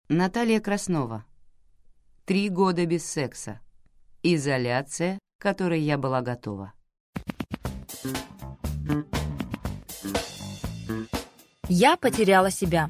Наталья Краснова. 3 года без секса. Изоляция, к которой я была готова. Я потеряла себя.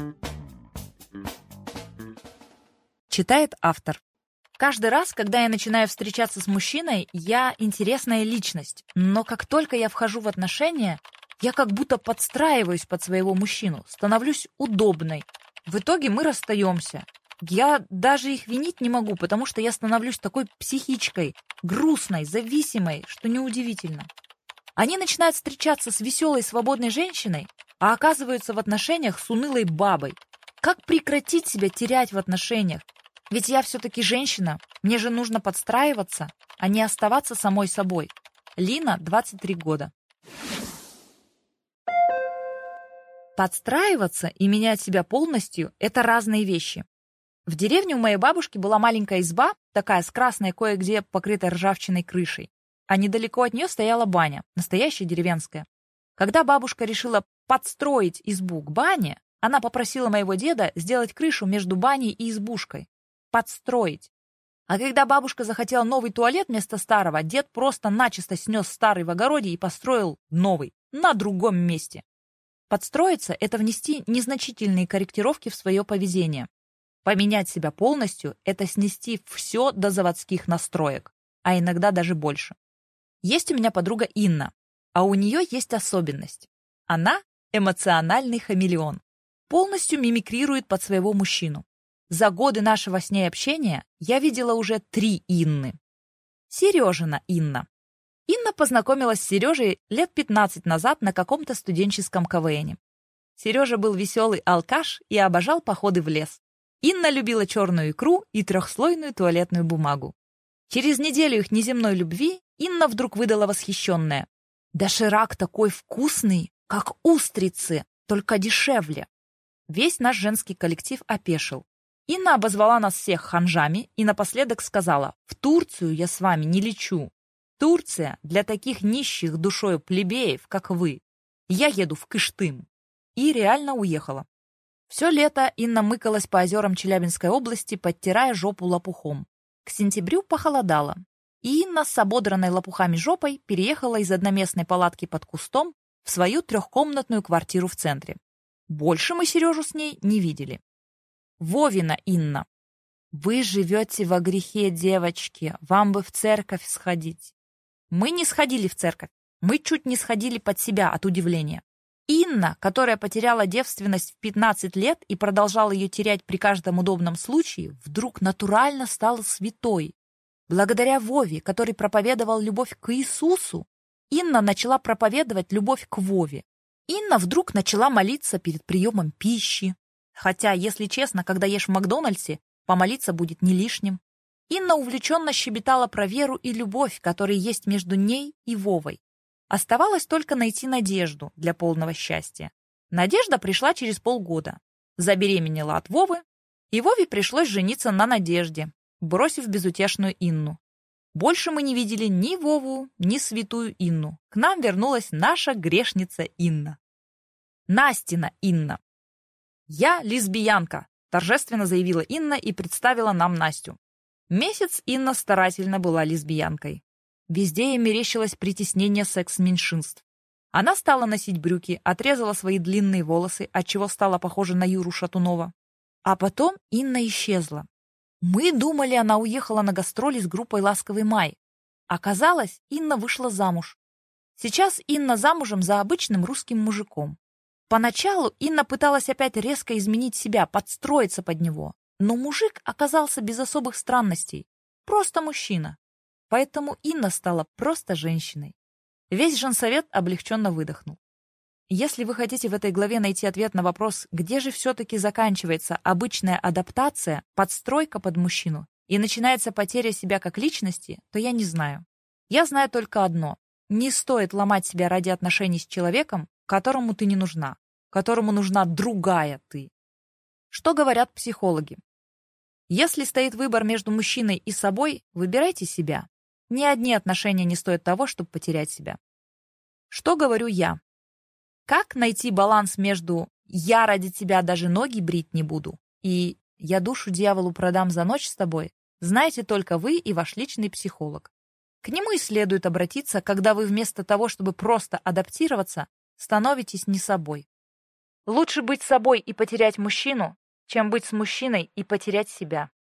Читает автор. Каждый раз, когда я начинаю встречаться с мужчиной, я интересная личность. Но как только я вхожу в отношения, я как будто подстраиваюсь под своего мужчину, становлюсь удобной. В итоге мы расстаемся. Я даже их винить не могу, потому что я становлюсь такой психичкой, грустной, зависимой, что неудивительно. Они начинают встречаться с веселой, свободной женщиной, а оказываются в отношениях с унылой бабой. Как прекратить себя терять в отношениях? Ведь я все-таки женщина, мне же нужно подстраиваться, а не оставаться самой собой. Лина, 23 года. Подстраиваться и менять себя полностью – это разные вещи. В деревне у моей бабушки была маленькая изба, такая с красной кое-где покрытой ржавчиной крышей. А недалеко от нее стояла баня, настоящая деревенская. Когда бабушка решила подстроить избу к бане, она попросила моего деда сделать крышу между баней и избушкой. Подстроить. А когда бабушка захотела новый туалет вместо старого, дед просто начисто снес старый в огороде и построил новый, на другом месте. Подстроиться – это внести незначительные корректировки в свое поведение. Поменять себя полностью – это снести все до заводских настроек, а иногда даже больше. Есть у меня подруга Инна, а у нее есть особенность. Она эмоциональный хамелеон, полностью мимикрирует под своего мужчину. За годы нашего с ней общения я видела уже 3 Инны. Сережина Инна. Инна познакомилась с Сережей лет 15 назад на каком-то студенческом КВНе. Сережа был веселый алкаш и обожал походы в лес. Инна любила черную икру и 3-слойную туалетную бумагу. Через неделю их неземной любви Инна вдруг выдала восхищенная: «Доширак такой вкусный, как устрицы, только дешевле». Весь наш женский коллектив опешил. Инна обозвала нас всех ханжами и напоследок сказала: «В Турцию я с вами не лечу. Турция для таких нищих душою плебеев, как вы. Я еду в Кыштым». И реально уехала. Все лето Инна мыкалась по озерам Челябинской области, подтирая жопу лопухом. К сентябрю похолодало, и Инна с ободранной лопухами жопой переехала из одноместной палатки под кустом в свою 3-комнатную квартиру в центре. Больше мы Сережу с ней не видели. Вовина Инна. «Вы живете во грехе, девочки, вам бы в церковь сходить». Мы не сходили в церковь, мы чуть не сходили под себя от удивления. Инна, которая потеряла девственность в 15 лет и продолжала ее терять при каждом удобном случае, вдруг натурально стала святой. Благодаря Вове, который проповедовал любовь к Иисусу, Инна начала проповедовать любовь к Вове. Инна вдруг начала молиться перед приемом пищи. Хотя, если честно, когда ешь в Макдональдсе, помолиться будет не лишним. Инна увлеченно щебетала про веру и любовь, которые есть между ней и Вовой. Оставалось только найти Надежду для полного счастья. Надежда пришла через полгода. Забеременела от Вовы, и Вове пришлось жениться на Надежде, бросив безутешную Инну. Больше мы не видели ни Вову, ни святую Инну. К нам вернулась наша грешница Инна. Настина Инна. «Я лесбиянка», — торжественно заявила Инна и представила нам Настю. Месяц Инна старательно была лесбиянкой. Везде ей мерещилось притеснение секс-меньшинств. Она стала носить брюки, отрезала свои длинные волосы, отчего стала похожа на Юру Шатунова. А потом Инна исчезла. Мы думали, она уехала на гастроли с группой «Ласковый май». Оказалось, Инна вышла замуж. Сейчас Инна замужем за обычным русским мужиком. Поначалу Инна пыталась опять резко изменить себя, подстроиться под него. Но мужик оказался без особых странностей. Просто мужчина. Поэтому Инна стала просто женщиной. Весь женсовет облегченно выдохнул. Если вы хотите в этой главе найти ответ на вопрос, где же все-таки заканчивается обычная адаптация, подстройка под мужчину, и начинается потеря себя как личности, то я не знаю. Я знаю только одно. Не стоит ломать себя ради отношений с человеком, которому ты не нужна, которому нужна другая ты. Что говорят психологи? Если стоит выбор между мужчиной и собой, выбирайте себя. Ни одни отношения не стоят того, чтобы потерять себя. Что говорю я? Как найти баланс между «я ради тебя даже ноги брить не буду» и «Я душу дьяволу продам за ночь с тобой» знаете только вы и ваш личный психолог. К нему и следует обратиться, когда вы вместо того, чтобы просто адаптироваться, становитесь не собой. Лучше быть собой и потерять мужчину, чем быть с мужчиной и потерять себя.